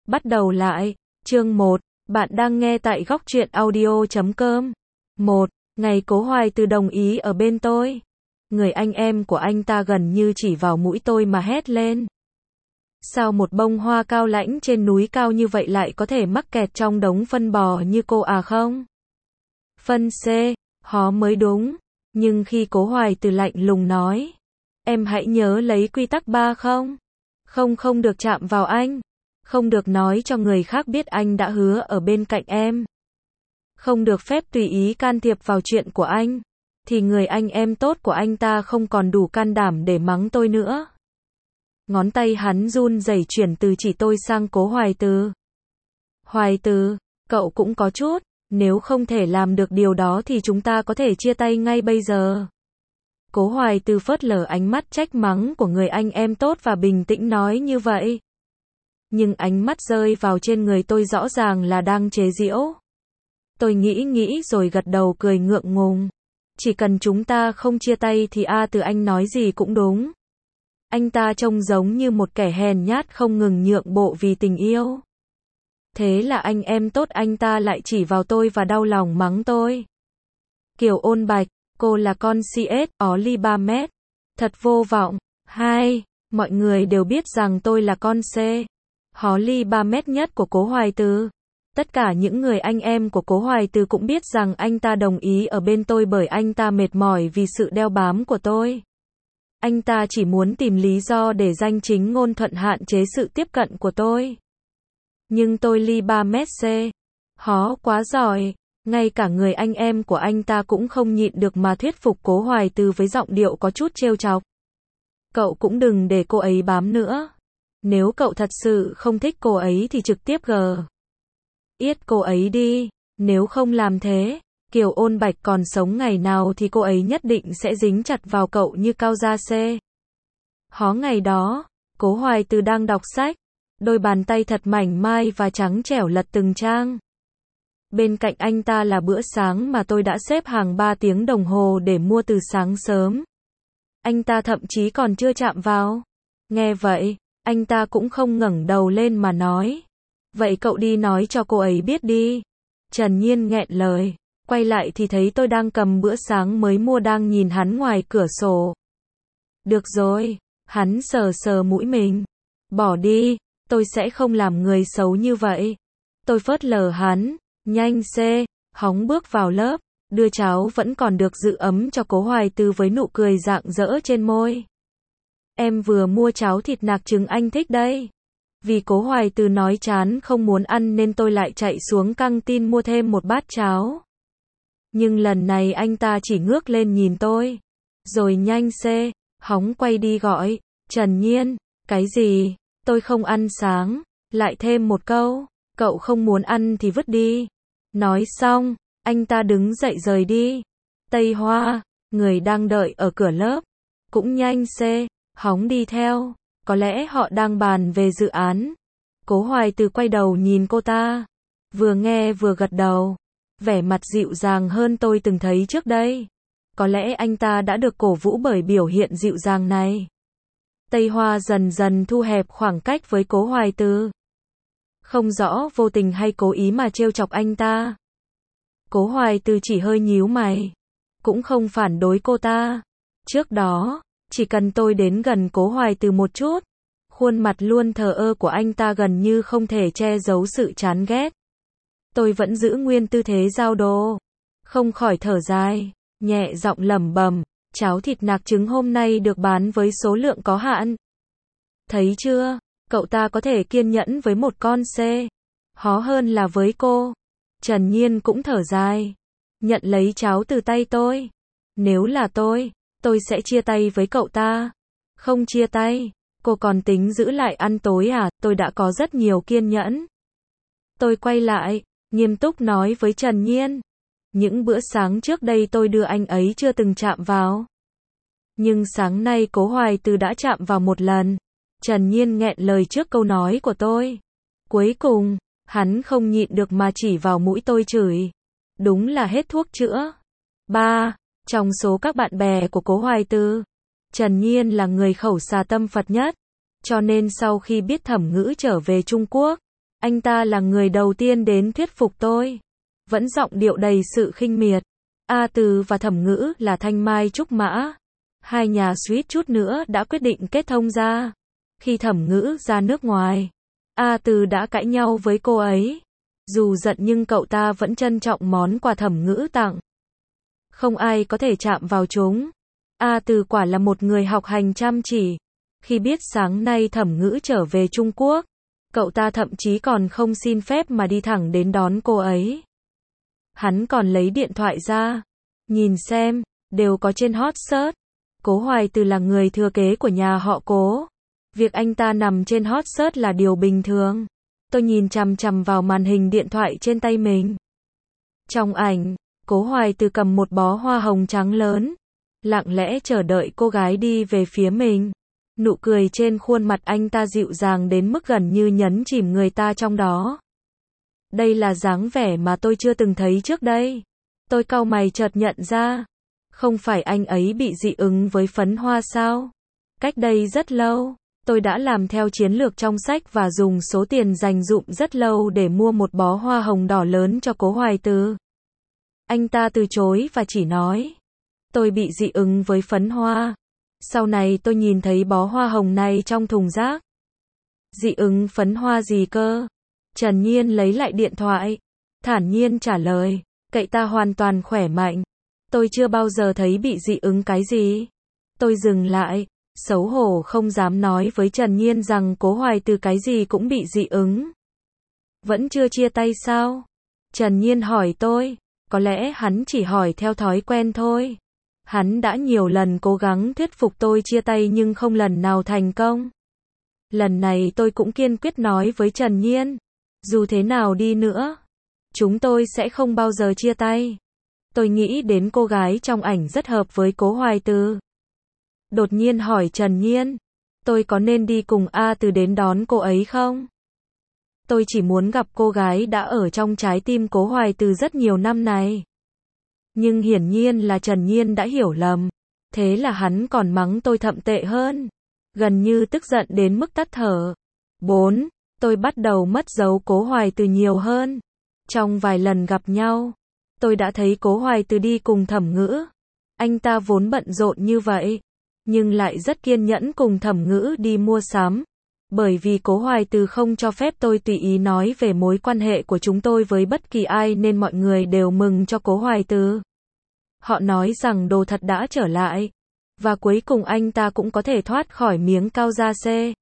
Bắt đầu lại. Chương 1. Bạn đang nghe tại góc truyện audio.com. 1. Ngày Cố Hoài Từ đồng ý ở bên tôi. Người anh em của anh ta gần như chỉ vào mũi tôi mà hét lên. Sao một bông hoa cao lãnh trên núi cao như vậy lại có thể mắc kẹt trong đống phân bò như cô à không? Phân C, hó mới đúng. Nhưng khi Cố Hoài Từ lạnh lùng nói. Em hãy nhớ lấy quy tắc 3 không? Không được chạm vào anh. Không được nói cho người khác biết anh đã hứa ở bên cạnh em. Không được phép tùy ý can thiệp vào chuyện của anh. Thì người anh em tốt của anh ta không còn đủ can đảm để mắng tôi nữa. Ngón tay hắn run rẩy chuyển từ chỉ tôi sang Cố Hoài Từ. Hoài Từ, cậu cũng có chút. Nếu không thể làm được điều đó thì chúng ta có thể chia tay ngay bây giờ. Cố Hoài Từ phớt lờ ánh mắt trách mắng của người anh em tốt và bình tĩnh nói như vậy. Nhưng ánh mắt rơi vào trên người tôi rõ ràng là đang chế giễu. Tôi nghĩ rồi gật đầu cười ngượng ngùng. Chỉ cần chúng ta không chia tay thì Từ anh nói gì cũng đúng. Anh ta trông giống như một kẻ hèn nhát không ngừng nhượng bộ vì tình yêu. Thế là anh em tốt anh ta lại chỉ vào tôi và đau lòng mắng tôi. Kiều Ôn Bạch, cô là con CS, Oli 3 mét. Thật vô vọng. 2. Mọi người đều biết rằng tôi là con C. Holly 3 mét nhất của Cố Hoài Từ. Tất cả những người anh em của Cố Hoài Từ cũng biết rằng anh ta đồng ý ở bên tôi bởi anh ta mệt mỏi vì sự đeo bám của tôi. Anh ta chỉ muốn tìm lý do để danh chính ngôn thuận hạn chế sự tiếp cận của tôi. Nhưng tôi ly 3 mét C. Hó quá giỏi. Ngay cả người anh em của anh ta cũng không nhịn được mà thuyết phục Cố Hoài Từ với giọng điệu có chút trêu chọc. Cậu cũng đừng để cô ấy bám nữa. Nếu cậu thật sự không thích cô ấy thì trực tiếp yết cô ấy đi. Nếu không làm thế, Kiều Ôn Bạch còn sống ngày nào thì cô ấy nhất định sẽ dính chặt vào cậu như cao da C. Hó ngày đó, Cố Hoài Từ đang đọc sách. Đôi bàn tay thật mảnh mai và trắng trẻo lật từng trang. Bên cạnh anh ta là bữa sáng mà tôi đã xếp hàng 3 tiếng đồng hồ để mua từ sáng sớm. Anh ta thậm chí còn chưa chạm vào. Nghe vậy, anh ta cũng không ngẩng đầu lên mà nói. Vậy cậu đi nói cho cô ấy biết đi. Trần Nhiên nghẹn lời. Quay lại thì thấy tôi đang cầm bữa sáng mới mua đang nhìn hắn ngoài cửa sổ. Được rồi. Hắn sờ mũi mình. Bỏ đi. Tôi sẽ không làm người xấu như vậy. Tôi phớt lờ hắn. Nhanh C. Hóng bước vào lớp. Đưa cháo vẫn còn được giữ ấm cho Cố Hoài Từ với nụ cười rạng rỡ trên môi. Em vừa mua cháo thịt nạc trứng anh thích đây. Vì Cố Hoài Từ nói chán không muốn ăn nên tôi lại chạy xuống căng tin mua thêm một bát cháo. Nhưng lần này anh ta chỉ ngước lên nhìn tôi. Rồi nhanh C. Hóng quay đi gọi. Trần Nhiên. Cái gì? Tôi không ăn sáng. Lại thêm một câu. Cậu không muốn ăn thì vứt đi. Nói xong, anh ta đứng dậy rời đi. Tây Hoa, người đang đợi ở cửa lớp. Cũng nhanh C. Hóng đi theo. Có lẽ họ đang bàn về dự án. Cố Hoài Từ quay đầu nhìn cô ta. Vừa nghe vừa gật đầu. Vẻ mặt dịu dàng hơn tôi từng thấy trước đây. Có lẽ anh ta đã được cổ vũ bởi biểu hiện dịu dàng này. Tây Hoa dần dần thu hẹp khoảng cách với Cố Hoài Từ. Không rõ vô tình hay cố ý mà trêu chọc anh ta. Cố Hoài Từ chỉ hơi nhíu mày. Cũng không phản đối cô ta. Trước đó, chỉ cần tôi đến gần Cố Hoài Từ một chút, khuôn mặt luôn thờ ơ của anh ta gần như không thể che giấu sự chán ghét. Tôi vẫn giữ nguyên tư thế giao đồ. Không khỏi thở dài, nhẹ giọng lẩm bẩm, cháo thịt nạc trứng hôm nay được bán với số lượng có hạn. Thấy chưa, cậu ta có thể kiên nhẫn với một con C. Hó hơn là với cô. Trần Nhiên cũng thở dài. Nhận lấy cháo từ tay tôi. Nếu là tôi sẽ chia tay với cậu ta. Không chia tay. Cô còn tính giữ lại ăn tối à? Tôi đã có rất nhiều kiên nhẫn. Tôi quay lại, nghiêm túc nói với Trần Nhiên. Những bữa sáng trước đây tôi đưa anh ấy chưa từng chạm vào. Nhưng sáng nay Cố Hoài Từ đã chạm vào một lần. Trần Nhiên nghẹn lời trước câu nói của tôi. Cuối cùng, hắn không nhịn được mà chỉ vào mũi tôi chửi. Đúng là hết thuốc chữa. 3. Trong số các bạn bè của Cố Hoài Từ, Trần Nhiên là người khẩu xà tâm Phật nhất. Cho nên sau khi biết Thẩm Ngữ trở về Trung Quốc, Anh ta là người đầu tiên đến thuyết phục tôi. Vẫn giọng điệu đầy sự khinh miệt. A Từ và Thẩm Ngữ là thanh mai trúc mã. Hai nhà suýt chút nữa đã quyết định kết thông ra. Khi Thẩm Ngữ ra nước ngoài, A Từ đã cãi nhau với cô ấy. Dù giận nhưng cậu ta vẫn trân trọng món quà Thẩm Ngữ tặng. Không ai có thể chạm vào chúng. A Từ quả là một người học hành chăm chỉ. Khi biết sáng nay Thẩm Ngữ trở về Trung Quốc, cậu ta thậm chí còn không xin phép mà đi thẳng đến đón cô ấy. Hắn còn lấy điện thoại ra. Nhìn xem, đều có trên hot search. Cố Hoài Từ là người thừa kế của nhà họ Cố. Việc anh ta nằm trên hot search là điều bình thường. Tôi nhìn chằm chằm vào màn hình điện thoại trên tay mình. Trong ảnh, Cố Hoài Từ cầm một bó hoa hồng trắng lớn, lặng lẽ chờ đợi cô gái đi về phía mình. Nụ cười trên khuôn mặt anh ta dịu dàng đến mức gần như nhấn chìm người ta trong đó. Đây là dáng vẻ mà tôi chưa từng thấy trước đây. Tôi cau mày chợt nhận ra. Không phải anh ấy bị dị ứng với phấn hoa sao? Cách đây rất lâu, tôi đã làm theo chiến lược trong sách và dùng số tiền dành dụm rất lâu để mua một bó hoa hồng đỏ lớn cho Cố Hoài Từ. Anh ta từ chối và chỉ nói, tôi bị dị ứng với phấn hoa. Sau này tôi nhìn thấy bó hoa hồng này trong thùng rác. Dị ứng phấn hoa gì cơ? Trần Nhiên lấy lại điện thoại, thản nhiên trả lời, cậu ta hoàn toàn khỏe mạnh. Tôi chưa bao giờ thấy bị dị ứng cái gì. Tôi dừng lại, xấu hổ không dám nói với Trần Nhiên rằng Cố Hoài Từ cái gì cũng bị dị ứng. Vẫn chưa chia tay sao? Trần Nhiên hỏi tôi, có lẽ hắn chỉ hỏi theo thói quen thôi. Hắn đã nhiều lần cố gắng thuyết phục tôi chia tay nhưng không lần nào thành công. Lần này tôi cũng kiên quyết nói với Trần Nhiên, dù thế nào đi nữa, chúng tôi sẽ không bao giờ chia tay. Tôi nghĩ đến cô gái trong ảnh rất hợp với Cố Hoài Từ. Đột nhiên hỏi Trần Nhiên, tôi có nên đi cùng A Từ đến đón cô ấy không? Tôi chỉ muốn gặp cô gái đã ở trong trái tim Cố Hoài Từ rất nhiều năm này. Nhưng hiển nhiên là Trần Nhiên đã hiểu lầm. Thế là hắn còn mắng tôi thậm tệ hơn. Gần như tức giận đến mức tắt thở. 4. Tôi bắt đầu mất dấu Cố Hoài Từ nhiều hơn. Trong vài lần gặp nhau, tôi đã thấy Cố Hoài Từ đi cùng Thẩm Ngữ. Anh ta vốn bận rộn như vậy, nhưng lại rất kiên nhẫn cùng Thẩm Ngữ đi mua sắm. Bởi vì Cố Hoài Từ không cho phép tôi tùy ý nói về mối quan hệ của chúng tôi với bất kỳ ai nên mọi người đều mừng cho Cố Hoài Từ. Họ nói rằng đồ thật đã trở lại. Và cuối cùng anh ta cũng có thể thoát khỏi miếng cao da xe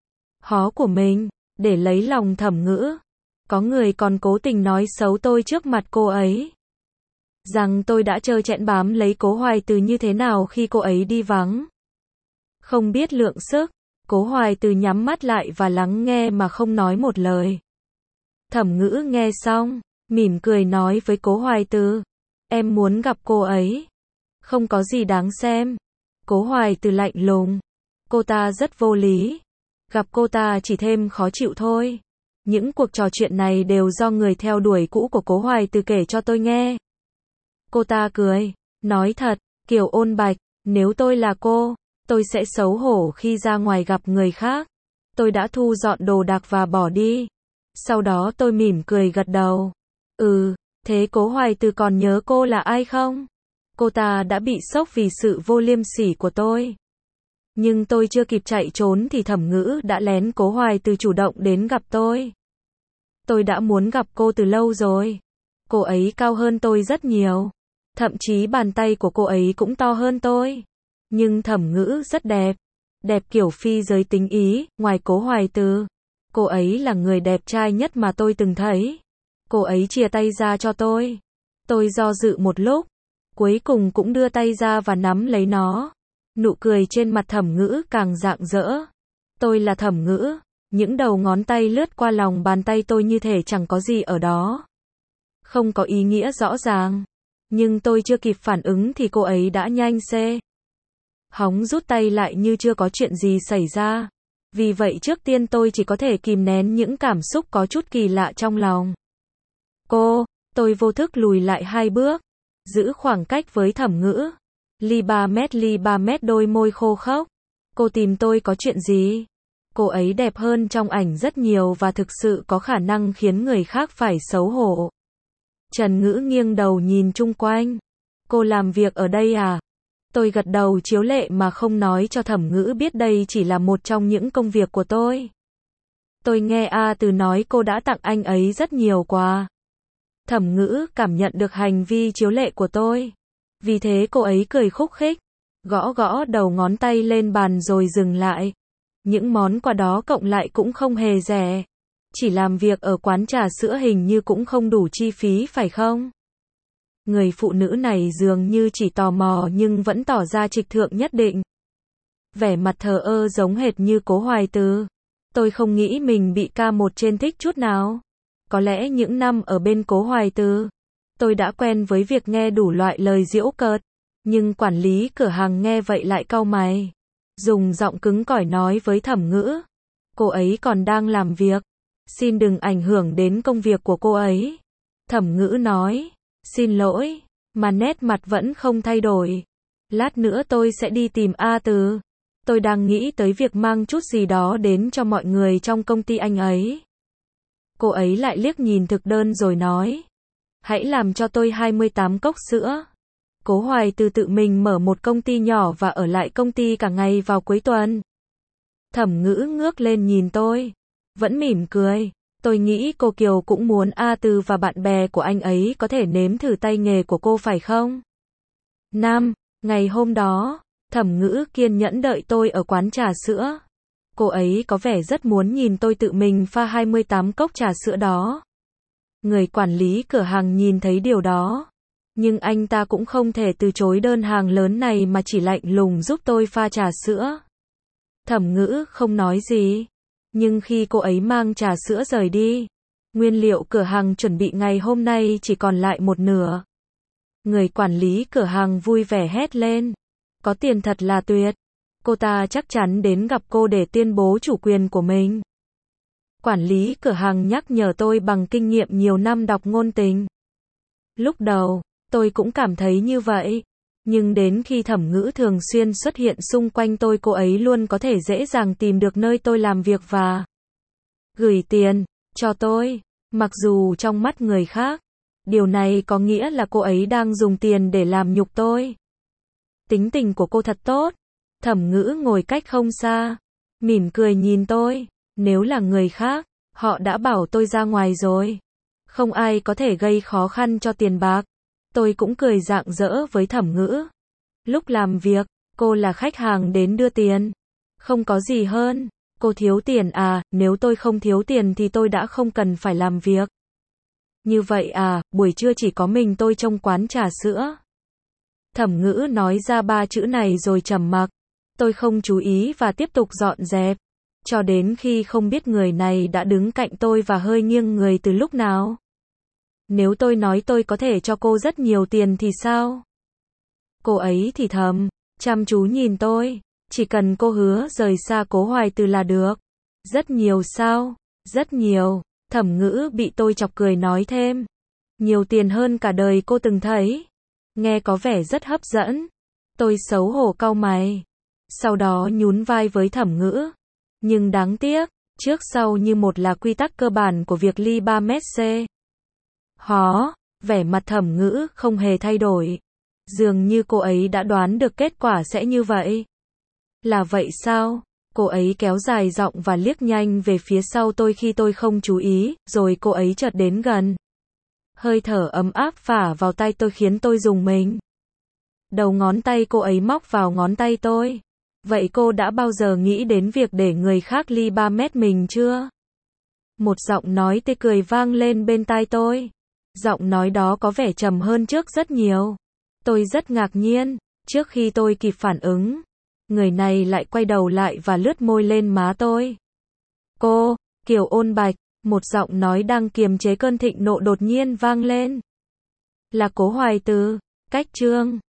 hó của mình, để lấy lòng Thẩm Ngữ. Có người còn cố tình nói xấu tôi trước mặt cô ấy. Rằng tôi đã trơ trẽn bám lấy Cố Hoài Từ như thế nào khi cô ấy đi vắng. Không biết lượng sức, Cố Hoài Từ nhắm mắt lại và lắng nghe mà không nói một lời. Thẩm Ngữ nghe xong, mỉm cười nói với Cố Hoài Từ, em muốn gặp cô ấy. Không có gì đáng xem. Cố Hoài Từ lạnh lùng. Cô ta rất vô lý. Gặp cô ta chỉ thêm khó chịu thôi. Những cuộc trò chuyện này đều do người theo đuổi cũ của Cố Hoài Từ kể cho tôi nghe. Cô ta cười, nói thật, kiểu ôn bạch, nếu tôi là cô, tôi sẽ xấu hổ khi ra ngoài gặp người khác. Tôi đã thu dọn đồ đạc và bỏ đi. Sau đó tôi mỉm cười gật đầu. Thế Cố Hoài Từ còn nhớ cô là ai không? Cô ta đã bị sốc vì sự vô liêm sỉ của tôi. Nhưng tôi chưa kịp chạy trốn thì Thẩm Ngữ đã lén Cố Hoài Từ chủ động đến gặp tôi. Tôi đã muốn gặp cô từ lâu rồi. Cô ấy cao hơn tôi rất nhiều. Thậm chí bàn tay của cô ấy cũng to hơn tôi. Nhưng Thẩm Ngữ rất đẹp. Đẹp kiểu phi giới tính Ý, ngoài Cố Hoài Từ. Cô ấy là người đẹp trai nhất mà tôi từng thấy. Cô ấy chia tay ra cho tôi. Tôi do dự một lúc. Cuối cùng cũng đưa tay ra và nắm lấy nó. Nụ cười trên mặt Thẩm Ngữ càng rạng rỡ. Tôi là Thẩm Ngữ. Những đầu ngón tay lướt qua lòng bàn tay tôi như thể chẳng có gì ở đó. Không có ý nghĩa rõ ràng. Nhưng tôi chưa kịp phản ứng thì cô ấy đã nhanh hóng rút tay lại như chưa có chuyện gì xảy ra. Vì vậy trước tiên tôi chỉ có thể kìm nén những cảm xúc có chút kỳ lạ trong lòng. Tôi vô thức lùi lại 2 bước. Giữ khoảng cách với Thẩm Ngữ. Ly 3 mét đôi môi khô khốc. Cô tìm tôi có chuyện gì? Cô ấy đẹp hơn trong ảnh rất nhiều và thực sự có khả năng khiến người khác phải xấu hổ. Trần Ngữ nghiêng đầu nhìn chung quanh. Cô làm việc ở đây à? Tôi gật đầu chiếu lệ mà không nói cho Thẩm Ngữ biết đây chỉ là một trong những công việc của tôi. Tôi nghe A Từ nói cô đã tặng anh ấy rất nhiều quà. Thẩm Ngữ cảm nhận được hành vi chiếu lệ của tôi. Vì thế cô ấy cười khúc khích, gõ gõ đầu ngón tay lên bàn rồi dừng lại. Những món quà đó cộng lại cũng không hề rẻ. Chỉ làm việc ở quán trà sữa hình như cũng không đủ chi phí phải không? Người phụ nữ này dường như chỉ tò mò nhưng vẫn tỏ ra trịch thượng nhất định. Vẻ mặt thờ ơ giống hệt như Cố Hoài Từ. Tôi không nghĩ mình bị K1 trên thích chút nào. Có lẽ những năm ở bên Cố Hoài Từ, tôi đã quen với việc nghe đủ loại lời giễu cợt. Nhưng quản lý cửa hàng nghe vậy lại cau mày. Dùng giọng cứng cỏi nói với Thẩm Ngữ. Cô ấy còn đang làm việc. Xin đừng ảnh hưởng đến công việc của cô ấy. Thẩm Ngữ nói. Xin lỗi, mà nét mặt vẫn không thay đổi. Lát nữa tôi sẽ đi tìm A Từ. Tôi đang nghĩ tới việc mang chút gì đó đến cho mọi người trong công ty anh ấy. Cô ấy lại liếc nhìn thực đơn rồi nói. Hãy làm cho tôi 28 cốc sữa. Cố Hoài Từ tự mình mở một công ty nhỏ và ở lại công ty cả ngày vào cuối tuần. Thẩm Ngữ ngước lên nhìn tôi. Vẫn mỉm cười. Tôi nghĩ cô Kiều cũng muốn A Từ và bạn bè của anh ấy có thể nếm thử tay nghề của cô phải không? Ngày hôm đó, Thẩm Ngữ kiên nhẫn đợi tôi ở quán trà sữa. Cô ấy có vẻ rất muốn nhìn tôi tự mình pha 28 cốc trà sữa đó. Người quản lý cửa hàng nhìn thấy điều đó. Nhưng anh ta cũng không thể từ chối đơn hàng lớn này mà chỉ lạnh lùng giúp tôi pha trà sữa. Thẩm Ngữ không nói gì. Nhưng khi cô ấy mang trà sữa rời đi, nguyên liệu cửa hàng chuẩn bị ngày hôm nay chỉ còn lại một nửa. Người quản lý cửa hàng vui vẻ hét lên. Có tiền thật là tuyệt. Cô ta chắc chắn đến gặp cô để tuyên bố chủ quyền của mình. Quản lý cửa hàng nhắc nhở tôi bằng kinh nghiệm nhiều năm đọc ngôn tình. Lúc đầu, tôi cũng cảm thấy như vậy. Nhưng đến khi Thẩm Ngữ thường xuyên xuất hiện xung quanh tôi, cô ấy luôn có thể dễ dàng tìm được nơi tôi làm việc và gửi tiền cho tôi. Mặc dù trong mắt người khác, điều này có nghĩa là cô ấy đang dùng tiền để làm nhục tôi. Tính tình của cô thật tốt. Thẩm Ngữ ngồi cách không xa, mỉm cười nhìn tôi. Nếu là người khác, họ đã bảo tôi ra ngoài rồi. Không ai có thể gây khó khăn cho tiền bạc. Tôi cũng cười rạng rỡ với Thẩm Ngữ. Lúc làm việc, cô là khách hàng đến đưa tiền. Không có gì hơn. Cô thiếu tiền à, nếu tôi không thiếu tiền thì tôi đã không cần phải làm việc. Như vậy à, buổi trưa chỉ có mình tôi trong quán trà sữa. Thẩm Ngữ nói ra 3 chữ này rồi trầm mặc. Tôi không chú ý và tiếp tục dọn dẹp. Cho đến khi không biết người này đã đứng cạnh tôi và hơi nghiêng người từ lúc nào. Nếu tôi nói tôi có thể cho cô rất nhiều tiền thì sao? Cô ấy thì thầm, chăm chú nhìn tôi. Chỉ cần cô hứa rời xa Cố Hoài Từ là được. Rất nhiều sao? Rất nhiều. Thẩm Ngữ bị tôi chọc cười nói thêm. Nhiều tiền hơn cả đời cô từng thấy. Nghe có vẻ rất hấp dẫn. Tôi xấu hổ cau mày. Sau đó nhún vai với Thẩm Ngữ. Nhưng đáng tiếc, trước sau như một là quy tắc cơ bản của việc ly 3 mét C. Vẻ mặt Thẩm Ngữ không hề thay đổi. Dường như cô ấy đã đoán được kết quả sẽ như vậy. Là vậy sao? Cô ấy kéo dài giọng và liếc nhanh về phía sau tôi khi tôi không chú ý, rồi cô ấy chợt đến gần. Hơi thở ấm áp phả vào tay tôi khiến tôi rùng mình. Đầu ngón tay cô ấy móc vào ngón tay tôi. Vậy cô đã bao giờ nghĩ đến việc để người khác ly 3 mét mình chưa? Một giọng nói tê cười vang lên bên tai tôi. Giọng nói đó có vẻ trầm hơn trước rất nhiều. Tôi rất ngạc nhiên. Trước khi tôi kịp phản ứng, người này lại quay đầu lại và lướt môi lên má tôi. Cô, Kiều Ôn Bạch, một giọng nói đang kiềm chế cơn thịnh nộ đột nhiên vang lên. Là Cố Hoài Từ, cách chương